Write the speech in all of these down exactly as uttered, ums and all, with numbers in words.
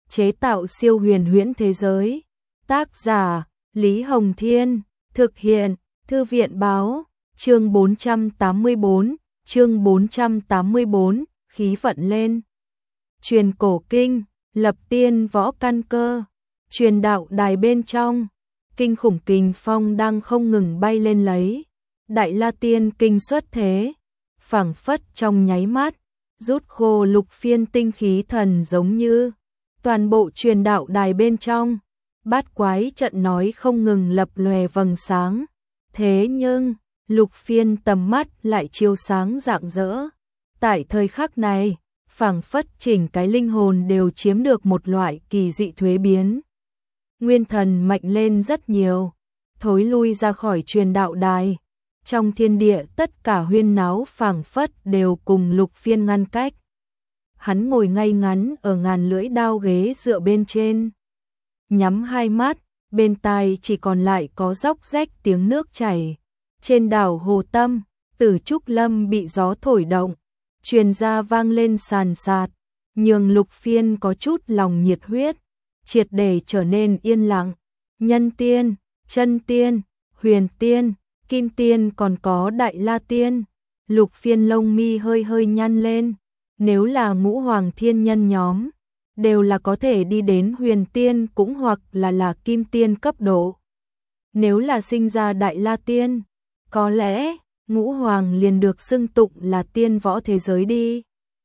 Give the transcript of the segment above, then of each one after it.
chế tạo siêu huyền huyễn thế giới. Tác giả Lý Hồng Thiên, thực hiện Thư viện Báo, chương bốn trăm tám mươi tư, chương bốn trăm tám mươi tư, khí vận lên. Truyền cổ kinh, lập tiên võ căn cơ, truyền đạo đài bên trong, kinh khủng kình phong đang không ngừng bay lên lấy. Đại La Tiên kinh xuất thế, phảng phất trong nháy mắt, rút khô lục phiên tinh khí thần giống như toàn bộ truyền đạo đài bên trong. Bát quái trận nói không ngừng lập lòe vầng sáng. Thế nhưng, lục phiên tầm mắt lại chiếu sáng rạng rỡ. Tại thời khắc này, phảng phất chỉnh cái linh hồn đều chiếm được một loại kỳ dị thuế biến. Nguyên thần mạnh lên rất nhiều, thối lui ra khỏi truyền đạo đài. Trong thiên địa tất cả huyên náo phảng phất đều cùng lục phiên ngăn cách. Hắn ngồi ngay ngắn ở ngàn lưỡi đao ghế dựa bên trên. Nhắm hai mắt, bên tai chỉ còn lại có róc rách tiếng nước chảy. Trên đảo Hồ Tâm, Tử Trúc Lâm bị gió thổi động, truyền ra vang lên sàn sạt, nhường lục phiên có chút lòng nhiệt huyết, triệt để trở nên yên lặng. Nhân tiên, chân tiên, huyền tiên, kim tiên còn có đại la tiên. Lục phiên lông mi hơi hơi nhăn lên, nếu là ngũ hoàng thiên nhân nhóm, đều là có thể đi đến huyền tiên cũng hoặc là là kim tiên cấp độ. Nếu là sinh ra đại la tiên, có lẽ ngũ hoàng liền được xưng tụng là tiên võ thế giới đi.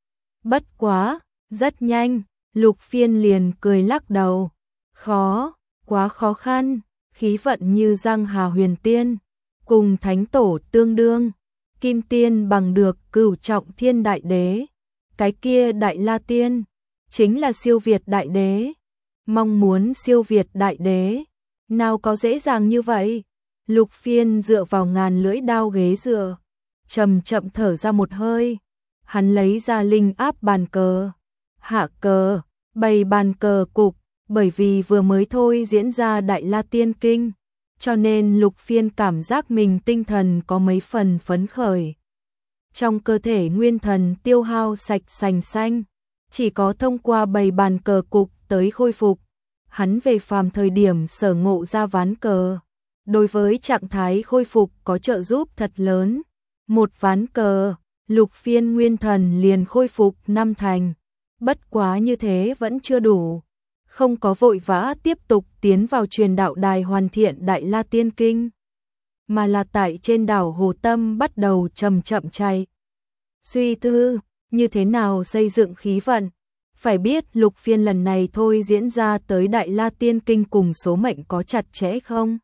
Bất quá, rất nhanh, lục phiên liền cười lắc đầu. Khó, quá khó khăn, khí vận như Giang Hà huyền tiên, cùng thánh tổ tương đương, kim tiên bằng được cửu trọng thiên đại đế. Cái kia đại la tiên, chính là siêu việt đại đế. Mong muốn siêu việt đại đế, nào có dễ dàng như vậy. Lục phiên dựa vào ngàn lưỡi đao ghế dựa, chậm chậm thở ra một hơi. Hắn lấy ra linh áp bàn cờ, hạ cờ, bày bàn cờ cục. Bởi vì vừa mới thôi diễn ra Đại La Tiên Kinh, cho nên lục phiên cảm giác mình tinh thần có mấy phần phấn khởi. Trong cơ thể nguyên thần tiêu hao sạch sành xanh, chỉ có thông qua bày bàn cờ cục tới khôi phục. Hắn về phàm thời điểm sở ngộ ra ván cờ, đối với trạng thái khôi phục có trợ giúp thật lớn. Một ván cờ, lục phiên nguyên thần liền khôi phục năm thành. Bất quá như thế vẫn chưa đủ, không có vội vã tiếp tục tiến vào truyền đạo đài hoàn thiện Đại La Tiên Kinh, mà là tại trên đảo Hồ Tâm bắt đầu chậm chậm chạy. Suy tư, như thế nào xây dựng khí vận? Phải biết lục phiên lần này thôi diễn ra tới Đại La Tiên Kinh cùng số mệnh có chặt chẽ không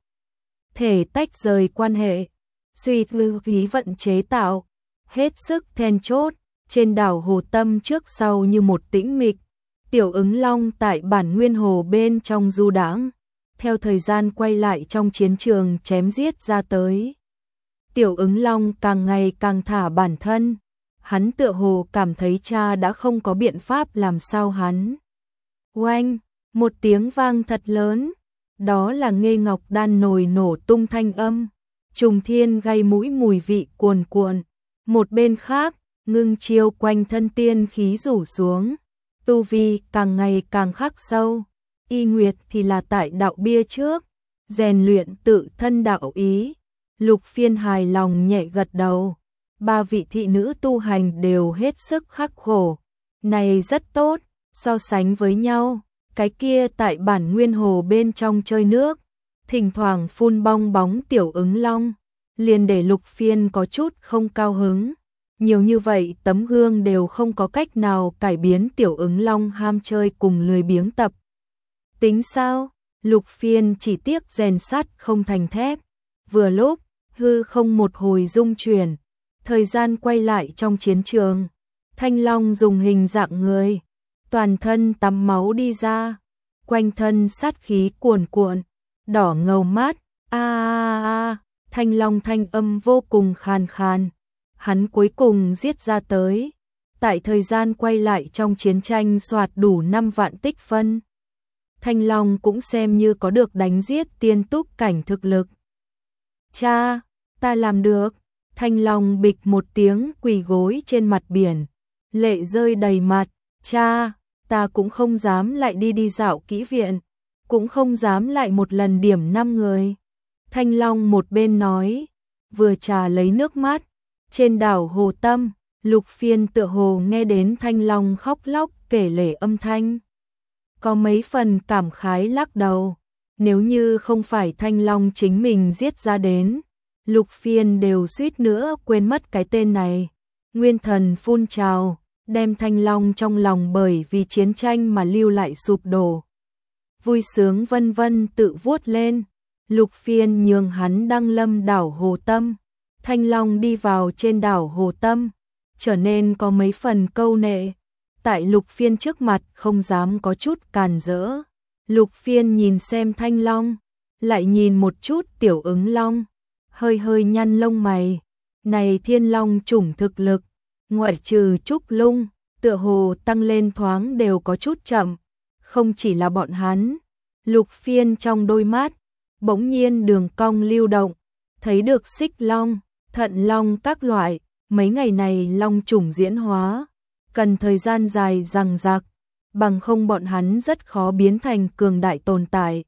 thể tách rời quan hệ. Suy tư khí vận chế tạo, hết sức then chốt, trên đảo Hồ Tâm trước sau như một tĩnh mịch. Tiểu ứng long tại bản nguyên hồ bên trong du đãng, theo thời gian quay lại trong chiến trường chém giết ra tới. Tiểu ứng long càng ngày càng thả bản thân, hắn tựa hồ cảm thấy cha đã không có biện pháp làm sao hắn. Oanh, một tiếng vang thật lớn, đó là Nghê Ngọc Đan nồi nổ tung thanh âm, trùng thiên gây mũi mùi vị cuồn cuộn. Một bên khác, ngưng chiêu quanh thân tiên khí rủ xuống, tu vi càng ngày càng khắc sâu. Y Nguyệt thì là tại đạo bia trước, rèn luyện tự thân đạo ý. Lục phiên hài lòng nhẹ gật đầu. Ba vị thị nữ tu hành đều hết sức khắc khổ. Này rất tốt, so sánh với nhau, cái kia tại bản nguyên hồ bên trong chơi nước, thỉnh thoảng phun bong bóng tiểu ứng long, liền để lục phiên có chút không cao hứng. Nhiều như vậy tấm gương đều không có cách nào cải biến tiểu ứng long ham chơi cùng lười biếng tập. Tính sao? Lục phiên chỉ tiếc rèn sắt không thành thép. Vừa lúc, hư không một hồi rung chuyển, thời gian quay lại trong chiến trường. Thanh long dùng hình dạng người, toàn thân tắm máu đi ra, quanh thân sát khí cuồn cuộn, đỏ ngầu mát. A a a, thanh long thanh âm vô cùng khàn khàn. Hắn cuối cùng giết ra tới, tại thời gian quay lại trong chiến tranh soạt đủ năm vạn tích phân. Thanh long cũng xem như có được đánh giết tiên túc cảnh thực lực. Cha, ta làm được. Thanh long bịch một tiếng quỳ gối trên mặt biển, lệ rơi đầy mặt. Cha, ta cũng không dám lại đi đi dạo kỹ viện, cũng không dám lại một lần điểm năm người. Thanh Long một bên nói, vừa trà lấy nước mát. Trên đảo Hồ Tâm, Lục Phiên tựa hồ nghe đến Thanh Long khóc lóc kể lể âm thanh. Có mấy phần cảm khái lắc đầu, nếu như không phải Thanh Long chính mình giết ra đến, Lục Phiên đều suýt nữa quên mất cái tên này. Nguyên thần phun trào, đem Thanh Long trong lòng bởi vì chiến tranh mà lưu lại sụp đổ. Vui sướng vân vân tự vuốt lên, Lục Phiên nhường hắn đăng lâm đảo Hồ Tâm. Thanh Long đi vào trên đảo Hồ Tâm, trở nên có mấy phần câu nệ, tại Lục Phiên trước mặt không dám có chút càn rỡ. Lục Phiên nhìn xem Thanh Long, lại nhìn một chút Tiểu Ứng Long, hơi hơi nhăn lông mày. Này Thiên Long chủng thực lực, ngoại trừ Trúc Lung, tựa hồ tăng lên thoáng đều có chút chậm, không chỉ là bọn hắn. Lục Phiên trong đôi mắt bỗng nhiên đường cong lưu động, thấy được Xích Long, Thận Long các loại, mấy ngày này long chủng diễn hóa, cần thời gian dài dằng dặc, bằng không bọn hắn rất khó biến thành cường đại tồn tại.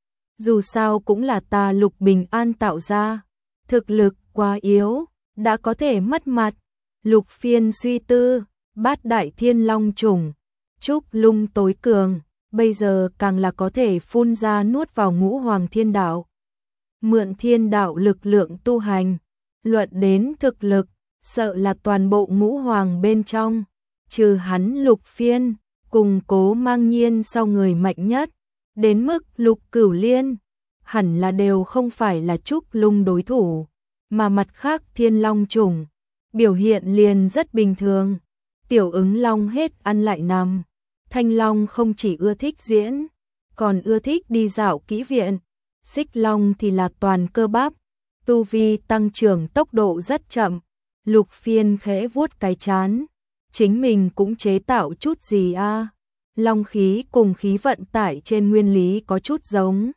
Dù sao cũng là ta Lục Bình An tạo ra, thực lực quá yếu, đã có thể mất mặt. Lục Phiên suy tư, bát đại thiên long chủng, Trúc Lung tối cường, bây giờ càng là có thể phun ra nuốt vào ngũ hoàng thiên đạo. Mượn thiên đạo lực lượng tu hành, luận đến thực lực, sợ là toàn bộ ngũ hoàng bên trong, trừ hắn Lục Phiên, cùng Cố Mang Nhiên sau người mạnh nhất, đến mức Lục Cửu Liên, hẳn là đều không phải là Trúc Lung đối thủ, mà mặt khác thiên long chủng, biểu hiện liền rất bình thường. Tiểu Ứng Long hết ăn lại nằm, Thanh Long không chỉ ưa thích diễn, còn ưa thích đi dạo kỹ viện, Xích Long thì là toàn cơ bắp, tu vi tăng trưởng tốc độ rất chậm. Lục Phiên khẽ vuốt cái chán, chính mình cũng chế tạo chút gì a? À? Long khí cùng khí vận tải trên nguyên lý có chút giống.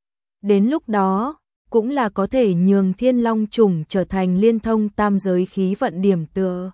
Đến lúc đó, cũng là có thể nhường thiên long chủng trở thành liên thông tam giới khí vận điểm tựa.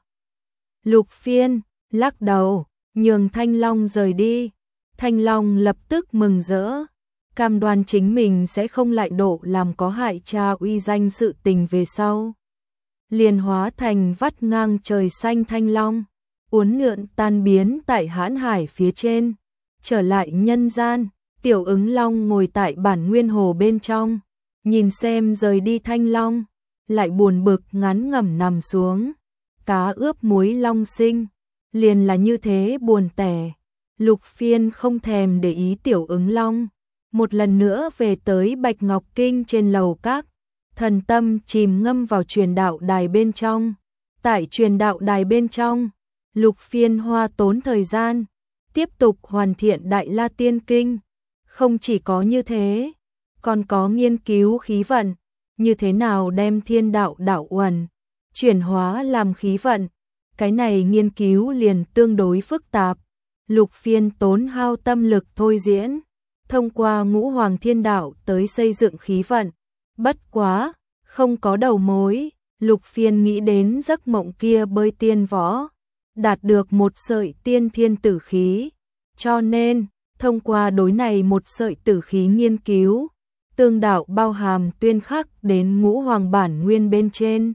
Lục Phiên lắc đầu, nhường Thanh Long rời đi. Thanh Long lập tức mừng rỡ, cam đoan chính mình sẽ không lại độ làm có hại cha uy danh sự tình về sau. Liền hóa thành vắt ngang trời xanh Thanh Long, uốn lượn tan biến tại hãn hải phía trên, trở lại nhân gian. Tiểu Ứng Long ngồi tại bản nguyên hồ bên trong, nhìn xem rời đi Thanh Long, lại buồn bực ngán ngẩm nằm xuống. Cá ướp muối long sinh, liền là như thế buồn tẻ. Lục Phiên không thèm để ý Tiểu Ứng Long, một lần nữa về tới Bạch Ngọc Kinh trên lầu các, thần tâm chìm ngâm vào truyền đạo đài bên trong. Tại truyền đạo đài bên trong, Lục Phiên hoa tốn thời gian, tiếp tục hoàn thiện Đại La Tiên Kinh. Không chỉ có như thế, còn có nghiên cứu khí vận, như thế nào đem thiên đạo đạo uẩn chuyển hóa làm khí vận. Cái này nghiên cứu liền tương đối phức tạp. Lục Phiên tốn hao tâm lực thôi diễn, thông qua ngũ hoàng thiên đạo tới xây dựng khí vận. Bất quá, không có đầu mối, Lục Phiên nghĩ đến giấc mộng kia bơi tiên võ, đạt được một sợi tiên thiên tử khí. Cho nên, thông qua đối này một sợi tử khí nghiên cứu, tương đạo bao hàm tuyên khắc đến ngũ hoàng bản nguyên bên trên.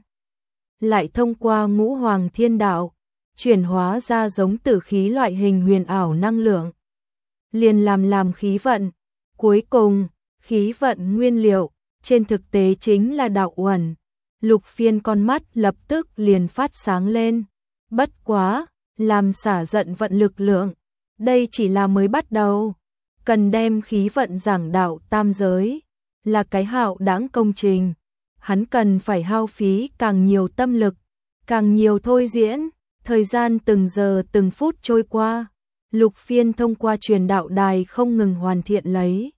Lại thông qua ngũ hoàng thiên đạo, chuyển hóa ra giống tử khí loại hình huyền ảo năng lượng. Liền làm làm khí vận. Cuối cùng, khí vận nguyên liệu, trên thực tế chính là đạo uẩn. Lục Phiên con mắt lập tức liền phát sáng lên. Bất quá, làm xả giận vận lực lượng. Đây chỉ là mới bắt đầu. Cần đem khí vận giảng đạo tam giới, là cái hạo đãng công trình. Hắn cần phải hao phí càng nhiều tâm lực, càng nhiều thôi diễn. Thời gian từng giờ từng phút trôi qua, Lục Phiên thông qua truyền đạo đài không ngừng hoàn thiện lấy.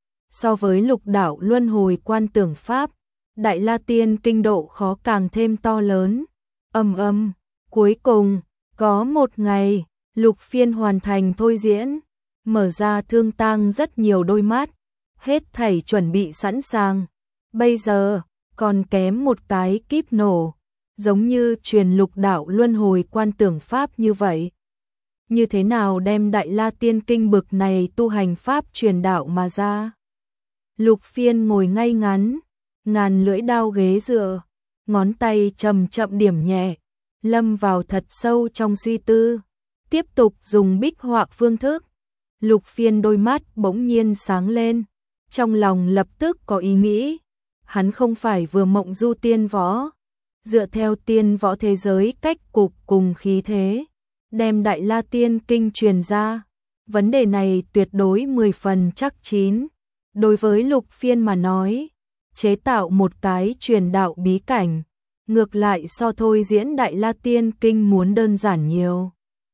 So với lục đạo luân hồi quan tưởng pháp, Đại La Tiên Kinh độ khó càng thêm to lớn. Ầm ầm, cuối cùng, có một ngày, Lục Phiên hoàn thành thôi diễn, mở ra thương tang rất nhiều đôi mắt, hết thảy chuẩn bị sẵn sàng. Bây giờ, còn kém một cái kíp nổ, giống như truyền lục đạo luân hồi quan tưởng pháp như vậy. như thế nào đem Đại La Tiên Kinh bực này tu hành pháp truyền đạo mà ra. Lục Phiên ngồi ngay ngắn, ngàn lưỡi đao ghế dựa, ngón tay chậm chậm điểm nhẹ, lâm vào thật sâu trong suy tư, tiếp tục dùng bích họa phương thức. Lục Phiên đôi mắt bỗng nhiên sáng lên, trong lòng lập tức có ý nghĩ, hắn không phải vừa mộng du tiên võ, dựa theo tiên võ thế giới cách cục cùng khí thế, đem Đại La Tiên Kinh truyền ra, vấn đề này tuyệt đối mười phần chắc chín. Đối với Lục Phiên mà nói, chế tạo một cái truyền đạo bí cảnh, ngược lại so thôi diễn Đại La Tiên Kinh muốn đơn giản nhiều.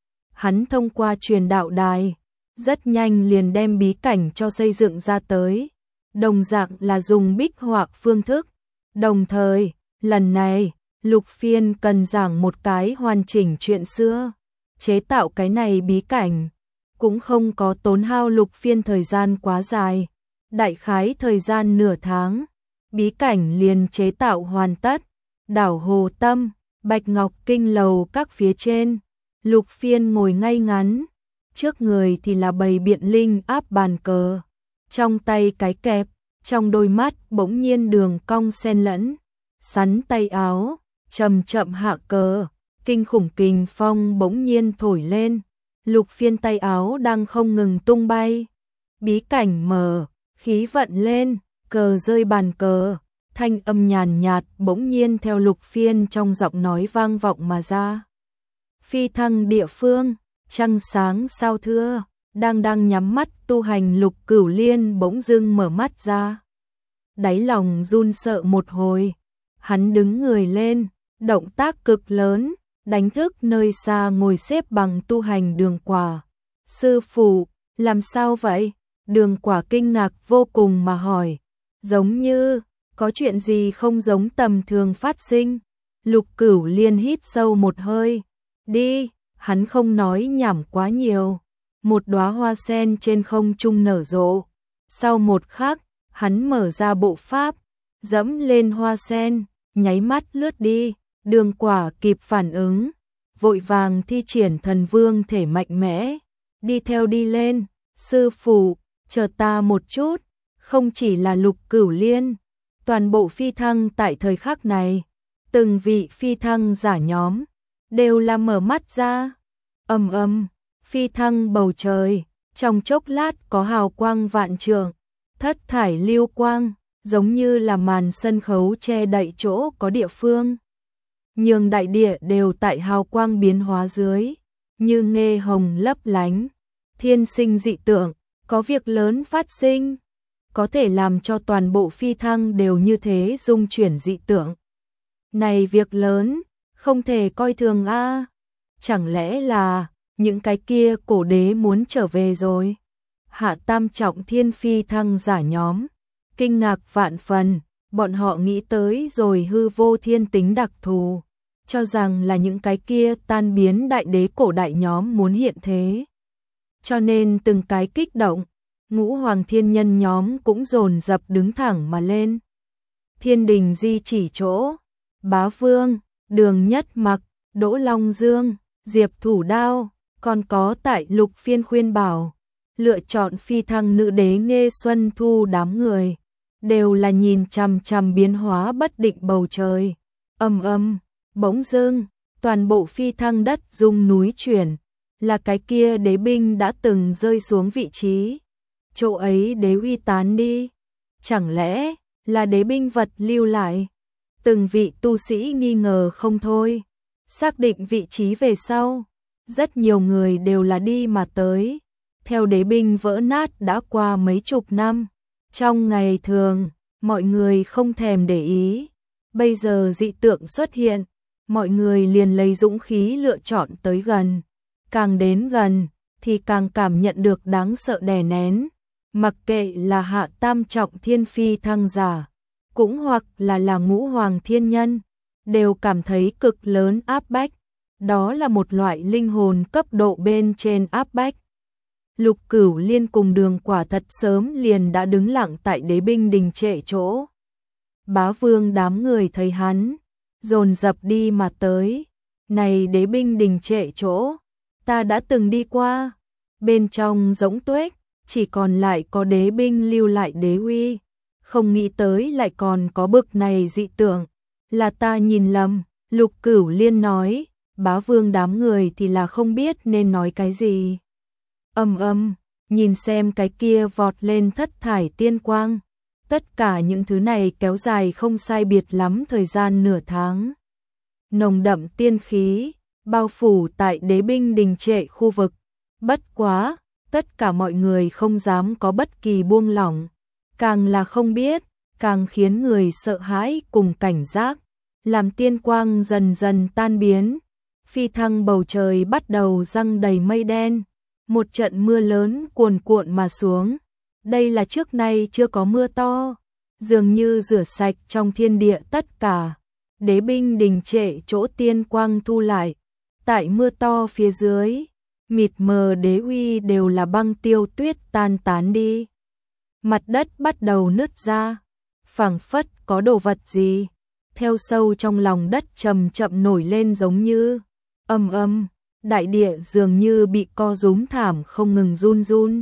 Hắn thông qua truyền đạo đài, rất nhanh liền đem bí cảnh cho xây dựng ra tới, đồng dạng là dùng bích họa phương thức. Đồng thời, lần này, Lục Phiên cần giảng một cái hoàn chỉnh chuyện xưa, chế tạo cái này bí cảnh, cũng không có tốn hao Lục Phiên thời gian quá dài, đại khái thời gian nửa tháng, bí cảnh liền chế tạo hoàn tất. Đảo Hồ Tâm, Bạch Ngọc Kinh lầu các phía trên, Lục Phiên ngồi ngay ngắn, trước người thì là bầy biện linh áp bàn cờ, trong tay cái kẹp, trong đôi mắt bỗng nhiên đường cong xen lẫn, sắn tay áo, chậm chậm hạ cờ, kinh khủng kình phong bỗng nhiên thổi lên, Lục Phiên tay áo đang không ngừng tung bay, bí cảnh mở, khí vận lên, cờ rơi bàn cờ, thanh âm nhàn nhạt bỗng nhiên theo Lục Phiên trong giọng nói vang vọng mà ra. Phi thăng địa phương, trăng sáng sao thưa, đang đang nhắm mắt tu hành Lục Cửu Liên bỗng dưng mở mắt ra. Đáy lòng run sợ một hồi, hắn đứng người lên, động tác cực lớn, đánh thức nơi xa ngồi xếp bằng tu hành Đường Quả. Sư phụ, làm sao vậy? Đường Quả kinh ngạc vô cùng mà hỏi, giống như có chuyện gì không giống tầm thường phát sinh. Lục Cửu Liên hít sâu một hơi, đi, hắn không nói nhảm quá nhiều. Một đóa hoa sen trên không trung nở rộ. Sau một khắc, hắn mở ra bộ pháp, dẫm lên hoa sen, nháy mắt lướt đi. Đường Quả kịp phản ứng, vội vàng thi triển thần vương thể mạnh mẽ, đi theo đi lên. Sư phụ, chờ ta một chút, không chỉ là Lục Cửu Liên, toàn bộ phi thăng tại thời khắc này, từng vị phi thăng giả nhóm, đều là mở mắt ra. Ầm ầm, phi thăng bầu trời, trong chốc lát có hào quang vạn trượng, thất thải lưu quang, giống như là màn sân khấu che đậy chỗ có địa phương. Nhường đại địa đều tại hào quang biến hóa dưới, như nghe hồng lấp lánh, thiên sinh dị tượng, có việc lớn phát sinh, có thể làm cho toàn bộ phi thăng đều như thế dung chuyển dị tượng. Này việc lớn, không thể coi thường a. Chẳng lẽ là những cái kia cổ đế muốn trở về rồi? Hạ tam trọng thiên phi thăng giả nhóm, kinh ngạc vạn phần, bọn họ nghĩ tới rồi hư vô thiên tính đặc thù, cho rằng là những cái kia tan biến đại đế cổ đại nhóm muốn hiện thế. Cho nên từng cái kích động, ngũ hoàng thiên nhân nhóm cũng dồn dập đứng thẳng mà lên. Thiên đình di chỉ chỗ, Bá Vương, Đường Nhất Mặc, Đỗ Long Dương, Diệp Thủ Đao, còn có tại Lục Phiên khuyên bảo, lựa chọn phi thăng nữ đế Nghê Xuân Thu đám người, đều là nhìn chằm chằm biến hóa bất định bầu trời. Ầm ầm, bỗng dưng, toàn bộ phi thăng đất rung núi chuyển, là cái kia đế binh đã từng rơi xuống vị trí. Chỗ ấy đế uy tán đi, chẳng lẽ là đế binh vật lưu lại? Từng vị tu sĩ nghi ngờ không thôi, xác định vị trí về sau, rất nhiều người đều là đi mà tới. Theo đế binh vỡ nát đã qua mấy chục năm, trong ngày thường, mọi người không thèm để ý. Bây giờ dị tượng xuất hiện, mọi người liền lấy dũng khí lựa chọn tới gần. Càng đến gần, thì càng cảm nhận được đáng sợ đè nén. Mặc kệ là hạ tam trọng thiên phi thăng giả, cũng hoặc là là ngũ hoàng thiên nhân, đều cảm thấy cực lớn áp bách. Đó là một loại linh hồn cấp độ bên trên áp bách. Lục Cửu Liên cùng Đường Quả thật sớm liền đã đứng lặng tại đế binh đình trệ chỗ. Bá Vương đám người thấy hắn, dồn dập đi mà tới. Này đế binh đình trệ chỗ, ta đã từng đi qua. Bên trong rỗng tuếch, chỉ còn lại có đế binh lưu lại đế uy. Không nghĩ tới lại còn có bực này dị tượng. Là ta nhìn lầm, Lục Cửu Liên nói, bá vương đám người thì là không biết nên nói cái gì. Âm âm, nhìn xem cái kia vọt lên thất thải tiên quang. Tất cả những thứ này kéo dài không sai biệt lắm thời gian nửa tháng. Nồng đậm tiên khí, bao phủ tại đế binh đình trệ khu vực. Bất quá, tất cả mọi người không dám có bất kỳ buông lỏng. Càng là không biết, càng khiến người sợ hãi cùng cảnh giác. Làm tiên quang dần dần tan biến, phi thăng bầu trời bắt đầu răng đầy mây đen. Một trận mưa lớn cuồn cuộn mà xuống. Đây là trước nay chưa có mưa to, dường như rửa sạch trong thiên địa tất cả. Đế binh đình trệ chỗ tiên quang thu lại. Tại mưa to phía dưới, mịt mờ đế uy đều là băng tiêu tuyết tan tán đi. Mặt đất bắt đầu nứt ra, phảng phất có đồ vật gì theo sâu trong lòng đất chậm chậm nổi lên, giống như âm âm, đại địa dường như bị co rúm thảm không ngừng run run.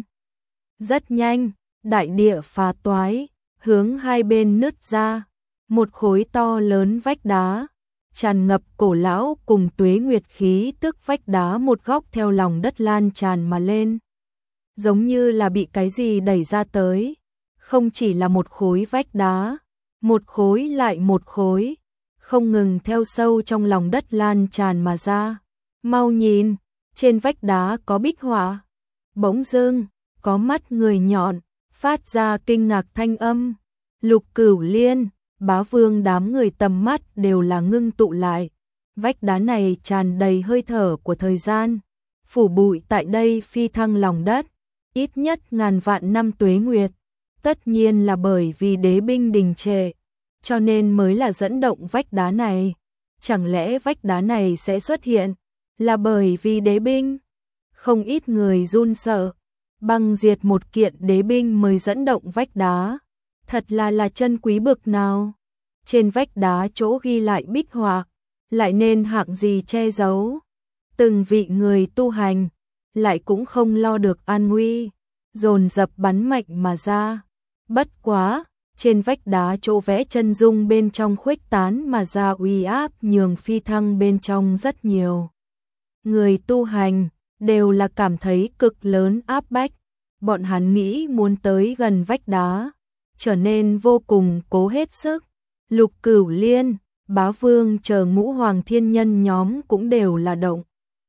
Rất nhanh, đại địa phá toái, hướng hai bên nứt ra, một khối to lớn vách đá, tràn ngập cổ lão cùng tuế nguyệt khí tức. Vách đá một góc theo lòng đất lan tràn mà lên, giống như là bị cái gì đẩy ra tới. Không chỉ là một khối vách đá, một khối lại một khối, không ngừng theo sâu trong lòng đất lan tràn mà ra. Mau nhìn, trên vách đá có bích họa. Bỗng dưng, có mắt người nhọn, phát ra kinh ngạc thanh âm. Lục Cửu Liên, bá vương đám người tầm mắt đều là ngưng tụ lại. Vách đá này tràn đầy hơi thở của thời gian, phủ bụi tại đây phi thăng lòng đất, ít nhất ngàn vạn năm tuế nguyệt. Tất nhiên là bởi vì đế binh đình trệ, cho nên mới là dẫn động vách đá này. Chẳng lẽ vách đá này sẽ xuất hiện là bởi vì đế binh? Không ít người run sợ, băng diệt một kiện đế binh mới dẫn động vách đá. Thật là là chân quý bực nào. Trên vách đá chỗ ghi lại bích họa, lại nên hạng gì che giấu. Từng vị người tu hành, lại cũng không lo được an nguy, dồn dập bắn mạnh mà ra. Bất quá, trên vách đá chỗ vẽ chân dung bên trong khuếch tán mà ra uy áp nhường phi thăng bên trong rất nhiều. Người tu hành đều là cảm thấy cực lớn áp bách. Bọn hắn nghĩ muốn tới gần vách đá, trở nên vô cùng cố hết sức. Lục Cửu Liên, bá vương chờ ngũ hoàng thiên nhân nhóm cũng đều là động.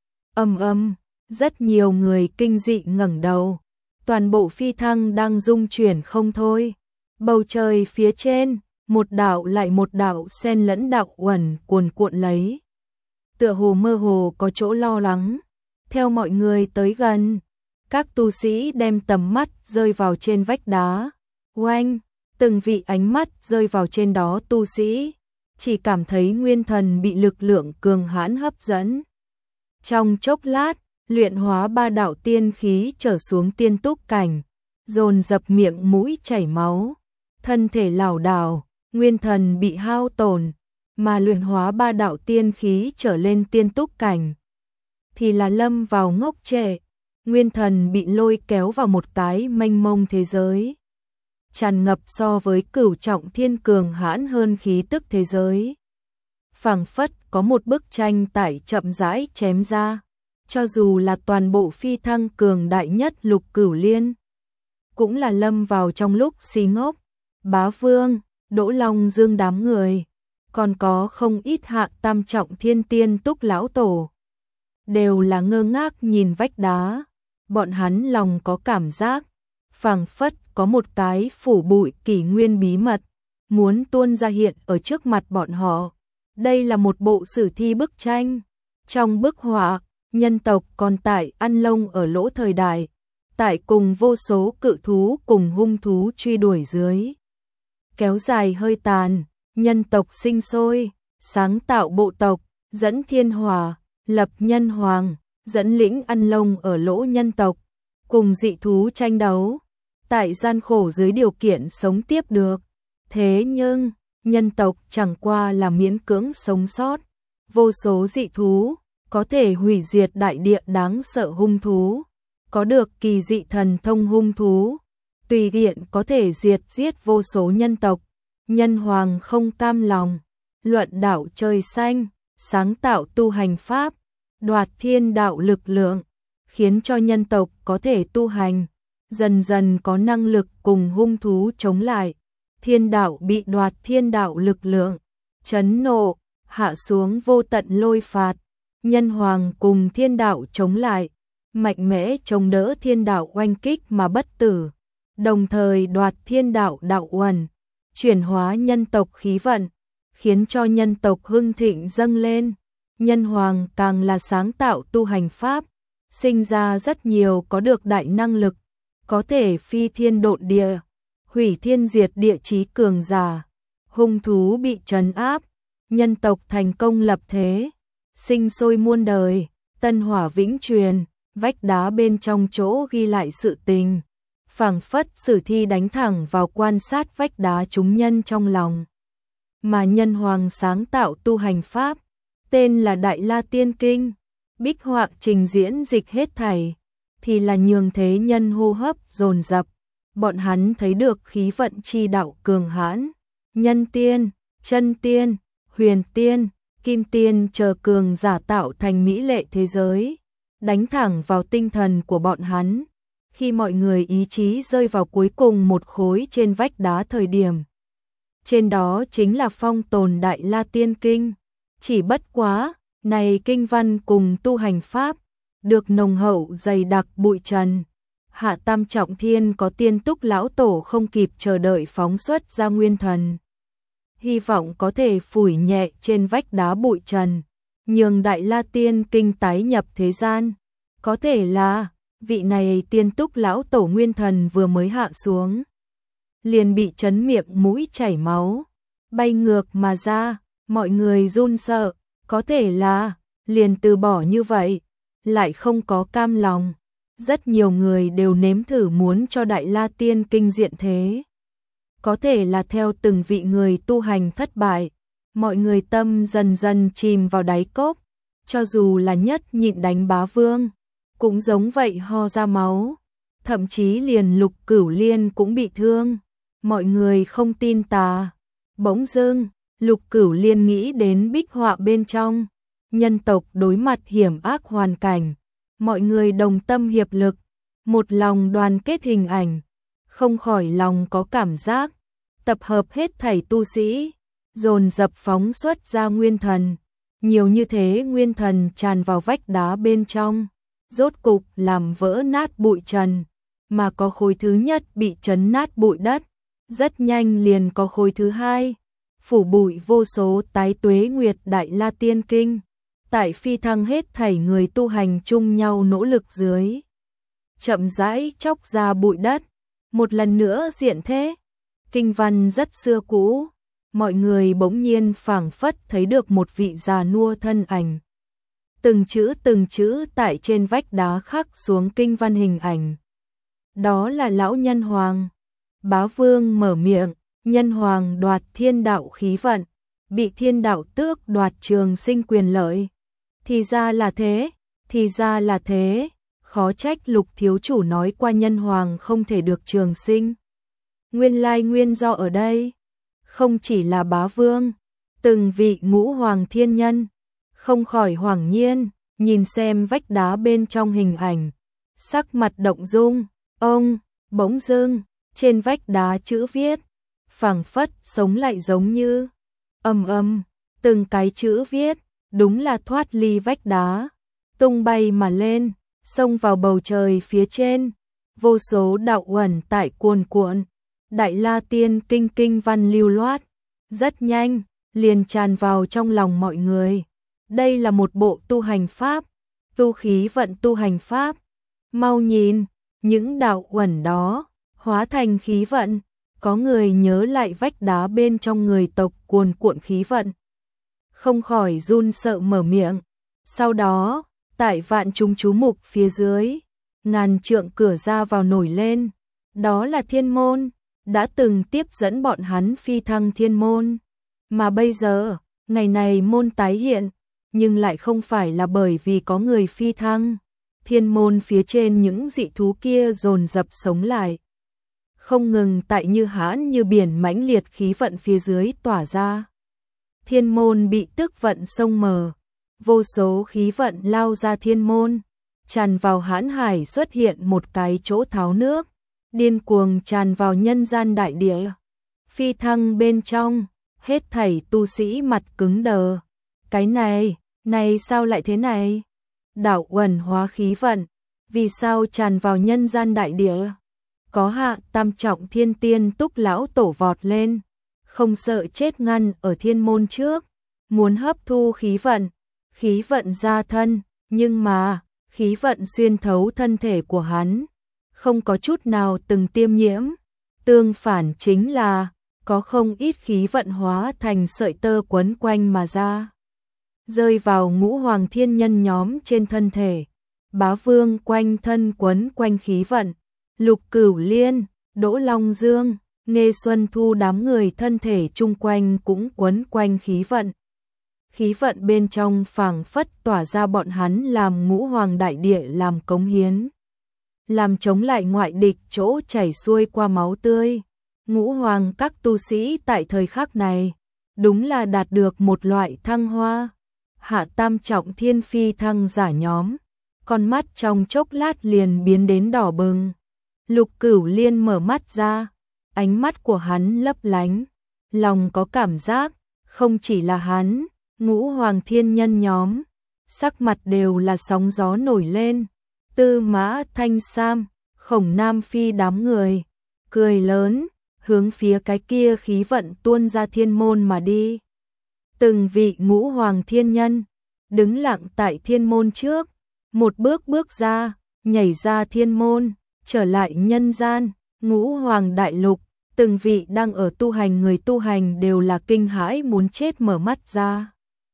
Âm âm, rất nhiều người kinh dị ngẩng đầu. Toàn bộ phi thăng đang rung chuyển không thôi. Bầu trời phía trên, một đạo lại một đạo xen lẫn đạo uẩn cuồn cuộn lấy. Tựa hồ mơ hồ có chỗ lo lắng. Theo mọi người tới gần, các tu sĩ đem tầm mắt rơi vào trên vách đá. Oanh, từng vị ánh mắt rơi vào trên đó tu sĩ, chỉ cảm thấy nguyên thần bị lực lượng cường hãn hấp dẫn. Trong chốc lát, luyện hóa ba đạo tiên khí trở xuống tiên túc cảnh, dồn dập miệng mũi chảy máu, thân thể lảo đảo, nguyên thần bị hao tổn, mà luyện hóa ba đạo tiên khí trở lên tiên túc cảnh thì là lâm vào ngốc trệ, nguyên thần bị lôi kéo vào một cái mênh mông thế giới, tràn ngập so với cửu trọng thiên cường hãn hơn khí tức thế giới. Phảng phất có một bức tranh tại chậm rãi chém ra. Cho dù là toàn bộ phi thăng cường đại nhất Lục Cửu Liên, cũng là lâm vào trong lúc si ngốc. Bá vương, Đỗ Long Dương đám người, còn có không ít hạ tam trọng thiên tiên túc lão tổ, đều là ngơ ngác nhìn vách đá. Bọn hắn lòng có cảm giác, phảng phất có một cái phủ bụi kỷ nguyên bí mật, muốn tuôn ra hiện ở trước mặt bọn họ. Đây là một bộ sử thi bức tranh. Trong bức họa, nhân tộc còn tại ăn lông ở lỗ thời đại, tại cùng vô số cự thú cùng hung thú truy đuổi dưới. Kéo dài hơi tàn, nhân tộc sinh sôi, sáng tạo bộ tộc, dẫn thiên hòa, lập nhân hoàng, dẫn lĩnh ăn lông ở lỗ nhân tộc, cùng dị thú tranh đấu, tại gian khổ dưới điều kiện sống tiếp được. Thế nhưng, nhân tộc chẳng qua là miễn cưỡng sống sót, vô số dị thú, có thể hủy diệt đại địa đáng sợ hung thú, có được kỳ dị thần thông hung thú, tùy tiện có thể diệt giết vô số nhân tộc. Nhân hoàng không cam lòng, luận đạo trời xanh, sáng tạo tu hành pháp, đoạt thiên đạo lực lượng, khiến cho nhân tộc có thể tu hành, dần dần có năng lực cùng hung thú chống lại. Thiên đạo bị đoạt thiên đạo lực lượng, chấn nộ, hạ xuống vô tận lôi phạt. Nhân hoàng cùng thiên đạo chống lại, mạnh mẽ chống đỡ thiên đạo oanh kích mà bất tử, đồng thời đoạt thiên đạo đạo uẩn, chuyển hóa nhân tộc khí vận, khiến cho nhân tộc hưng thịnh dâng lên. Nhân hoàng càng là sáng tạo tu hành pháp, sinh ra rất nhiều có được đại năng lực, có thể phi thiên độn địa, hủy thiên diệt địa chí cường giả. Hung thú bị trấn áp, nhân tộc thành công lập thế, sinh sôi muôn đời, tân hỏa vĩnh truyền. Vách đá bên trong chỗ ghi lại sự tình, phảng phất sử thi đánh thẳng vào quan sát vách đá chúng nhân trong lòng. Mà nhân hoàng sáng tạo tu hành pháp, tên là Đại La Tiên Kinh, bích họa trình diễn dịch hết thảy, thì là nhường thế nhân hô hấp dồn dập. Bọn hắn thấy được khí vận chi đạo cường hãn, nhân tiên, chân tiên, huyền tiên, kim tiên chờ cường giả tạo thành mỹ lệ thế giới, đánh thẳng vào tinh thần của bọn hắn. Khi mọi người ý chí rơi vào cuối cùng một khối trên vách đá thời điểm, trên đó chính là phong tồn Đại La Tiên Kinh. Chỉ bất quá, này kinh văn cùng tu hành pháp, được nồng hậu dày đặc bụi trần. Hạ tam trọng thiên có tiên túc lão tổ không kịp chờ đợi phóng xuất ra nguyên thần, hy vọng có thể phủi nhẹ trên vách đá bụi trần, nhường Đại La Tiên Kinh tái nhập thế gian. Có thể là vị này tiên túc lão tổ nguyên thần vừa mới hạ xuống, liền bị chấn miệng mũi chảy máu, bay ngược mà ra. Mọi người run sợ, có thể là liền từ bỏ như vậy, lại không có cam lòng. Rất nhiều người đều nếm thử muốn cho Đại La Tiên Kinh diện thế. Có thể là theo từng vị người tu hành thất bại, mọi người tâm dần dần chìm vào đáy cốc, cho dù là nhất nhịn đánh bá vương, cũng giống vậy ho ra máu, thậm chí liền Lục Cửu Liên cũng bị thương. Mọi người không tin tà, bỗng dưng, Lục Cửu Liên nghĩ đến bích họa bên trong, nhân tộc đối mặt hiểm ác hoàn cảnh, mọi người đồng tâm hiệp lực, một lòng đoàn kết hình ảnh, không khỏi lòng có cảm giác, tập hợp hết thảy tu sĩ, dồn dập phóng xuất ra nguyên thần. Nhiều như thế nguyên thần tràn vào vách đá bên trong, rốt cục làm vỡ nát bụi trần, mà có khối thứ nhất bị chấn nát bụi đất, rất nhanh liền có khối thứ hai, phủ bụi vô số tái tuế nguyệt Đại La Tiên Kinh, tại phi thăng hết thảy người tu hành chung nhau nỗ lực dưới, chậm rãi chóc ra bụi đất, một lần nữa diện thế. Kinh văn rất xưa cũ, mọi người bỗng nhiên phảng phất thấy được một vị già nua thân ảnh. Từng chữ từng chữ tại trên vách đá khắc xuống kinh văn hình ảnh. Đó là lão nhân hoàng. Bá vương mở miệng, nhân hoàng đoạt thiên đạo khí vận, bị thiên đạo tước đoạt trường sinh quyền lợi. Thì ra là thế, thì ra là thế, khó trách Lục thiếu chủ nói qua nhân hoàng không thể được trường sinh. Nguyên lai nguyên do ở đây, không chỉ là bá vương, từng vị ngũ hoàng thiên nhân, không khỏi hoảng nhiên, nhìn xem vách đá bên trong hình ảnh, sắc mặt động dung. Ông, bỗng dưng, trên vách đá chữ viết, phảng phất sống lại giống như, ầm ầm, từng cái chữ viết, đúng là thoát ly vách đá, tung bay mà lên, xông vào bầu trời phía trên, vô số đạo uẩn tại cuồn cuộn. Đại La Tiên Kinh kinh văn lưu loát, rất nhanh, liền tràn vào trong lòng mọi người. Đây là một bộ tu hành pháp, tu khí vận tu hành pháp. Mau nhìn, những đạo uẩn đó, hóa thành khí vận, có người nhớ lại vách đá bên trong người tộc cuồn cuộn khí vận. Không khỏi run sợ mở miệng. Sau đó, tại vạn chúng chú mục phía dưới, ngàn trượng cửa ra vào nổi lên. Đó là thiên môn, đã từng tiếp dẫn bọn hắn phi thăng thiên môn. Mà bây giờ, ngày này môn tái hiện, nhưng lại không phải là bởi vì có người phi thăng. Thiên môn phía trên những dị thú kia dồn dập sống lại. Không ngừng tại như hãn như biển mãnh liệt khí vận phía dưới tỏa ra. Thiên môn bị tức vận sông mờ, vô số khí vận lao ra thiên môn, tràn vào hãn hải, xuất hiện một cái chỗ tháo nước, điên cuồng tràn vào nhân gian đại địa. Phi thăng bên trong, hết thảy tu sĩ mặt cứng đờ. Cái này, này sao lại thế này? Đạo uẩn hóa khí vận, vì sao tràn vào nhân gian đại địa? Có hạ tam trọng thiên tiên túc lão tổ vọt lên, không sợ chết ngăn ở thiên môn trước, muốn hấp thu khí vận, khí vận ra thân, nhưng mà, khí vận xuyên thấu thân thể của hắn, không có chút nào từng tiêm nhiễm, tương phản chính là, có không ít khí vận hóa thành sợi tơ quấn quanh mà ra, rơi vào ngũ hoàng thiên nhân nhóm trên thân thể. Bá Vương quanh thân quấn quanh khí vận, Lục Cửu Liên, Đỗ Long Dương, Nghê Xuân Thu đám người thân thể chung quanh cũng quấn quanh khí vận. Khí vận bên trong phảng phất tỏa ra bọn hắn làm ngũ hoàng đại địa làm cống hiến, làm chống lại ngoại địch chỗ chảy xuôi qua máu tươi. Ngũ hoàng các tu sĩ tại thời khắc này, đúng là đạt được một loại thăng hoa. Hạ tam trọng thiên phi thăng giả nhóm, con mắt trong chốc lát liền biến đến đỏ bừng. Lục Cửu Liên mở mắt ra, ánh mắt của hắn lấp lánh, lòng có cảm giác, không chỉ là hắn, ngũ hoàng thiên nhân nhóm, sắc mặt đều là sóng gió nổi lên. Tư Mã Thanh Sam, Khổng Nam Phi đám người, cười lớn, hướng phía cái kia khí vận tuôn ra thiên môn mà đi. Từng vị ngũ hoàng thiên nhân, đứng lặng tại thiên môn trước, một bước bước ra, nhảy ra thiên môn, trở lại nhân gian, ngũ hoàng đại lục, từng vị đang ở tu hành người tu hành đều là kinh hãi muốn chết mở mắt ra.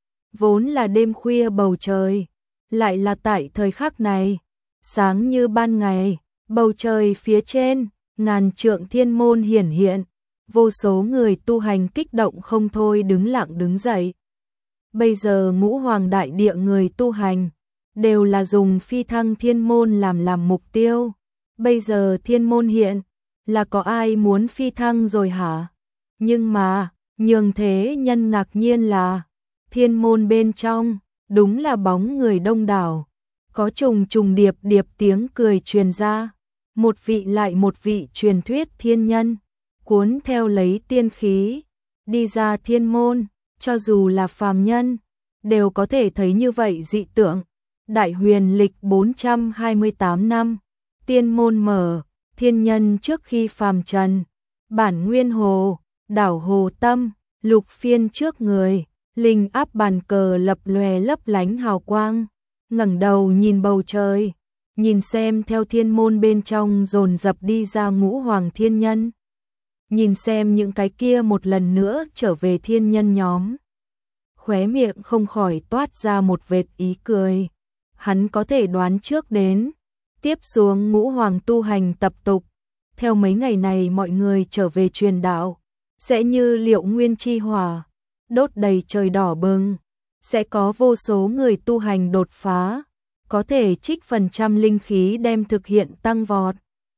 Vốn là đêm khuya bầu trời, lại là tại thời khắc này, sáng như ban ngày, bầu trời phía trên, ngàn trượng thiên môn hiển hiện, vô số người tu hành kích động không thôi đứng lặng đứng dậy. Bây giờ ngũ hoàng đại địa người tu hành, đều là dùng phi thăng thiên môn làm làm mục tiêu. Bây giờ thiên môn hiện, là có ai muốn phi thăng rồi hả? Nhưng mà, nhường thế nhân ngạc nhiên là, thiên môn bên trong, đúng là bóng người đông đảo. Có trùng trùng điệp điệp tiếng cười truyền ra, một vị lại một vị truyền thuyết thiên nhân, cuốn theo lấy tiên khí, đi ra thiên môn, cho dù là phàm nhân, đều có thể thấy như vậy dị tượng. Đại huyền lịch bốn trăm hai mươi tám năm, tiên môn mở, thiên nhân trước khi phàm trần, bản nguyên hồ, đảo hồ tâm, lục phiên trước người, linh áp bàn cờ lập lòe lấp lánh hào quang, ngẩng đầu nhìn bầu trời, nhìn xem theo thiên môn bên trong dồn dập đi ra ngũ hoàng thiên nhân, nhìn xem những cái kia một lần nữa trở về thiên nhân nhóm, khóe miệng không khỏi toát ra một vệt ý cười. Hắn có thể đoán trước đến, tiếp xuống ngũ hoàng tu hành tập tục, theo mấy ngày này mọi người trở về truyền đạo, sẽ như liệu nguyên chi hỏa, đốt đầy trời đỏ bừng, sẽ có vô số người tu hành đột phá, có thể trích phần trăm linh khí đem thực hiện tăng vọt.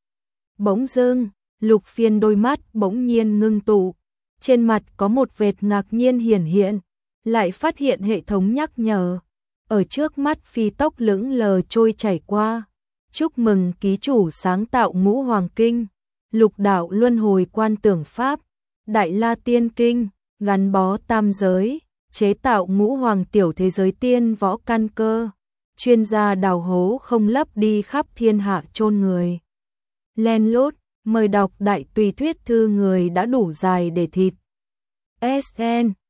Bỗng dưng, Lục Phiên đôi mắt bỗng nhiên ngưng tụ, trên mặt có một vệt ngạc nhiên hiển hiện, lại phát hiện hệ thống nhắc nhở. Ở trước mắt phi tốc lững lờ trôi chảy qua. Chúc mừng ký chủ sáng tạo ngũ hoàng kinh, lục đạo luân hồi quan tưởng pháp, đại la tiên kinh, gắn bó tam giới, chế tạo ngũ hoàng tiểu thế giới tiên võ căn cơ, chuyên gia đào hố không lấp đi khắp thiên hạ chôn người. Len lút, mời đọc đại tùy thuyết thư người đã đủ dài để thịt. ét en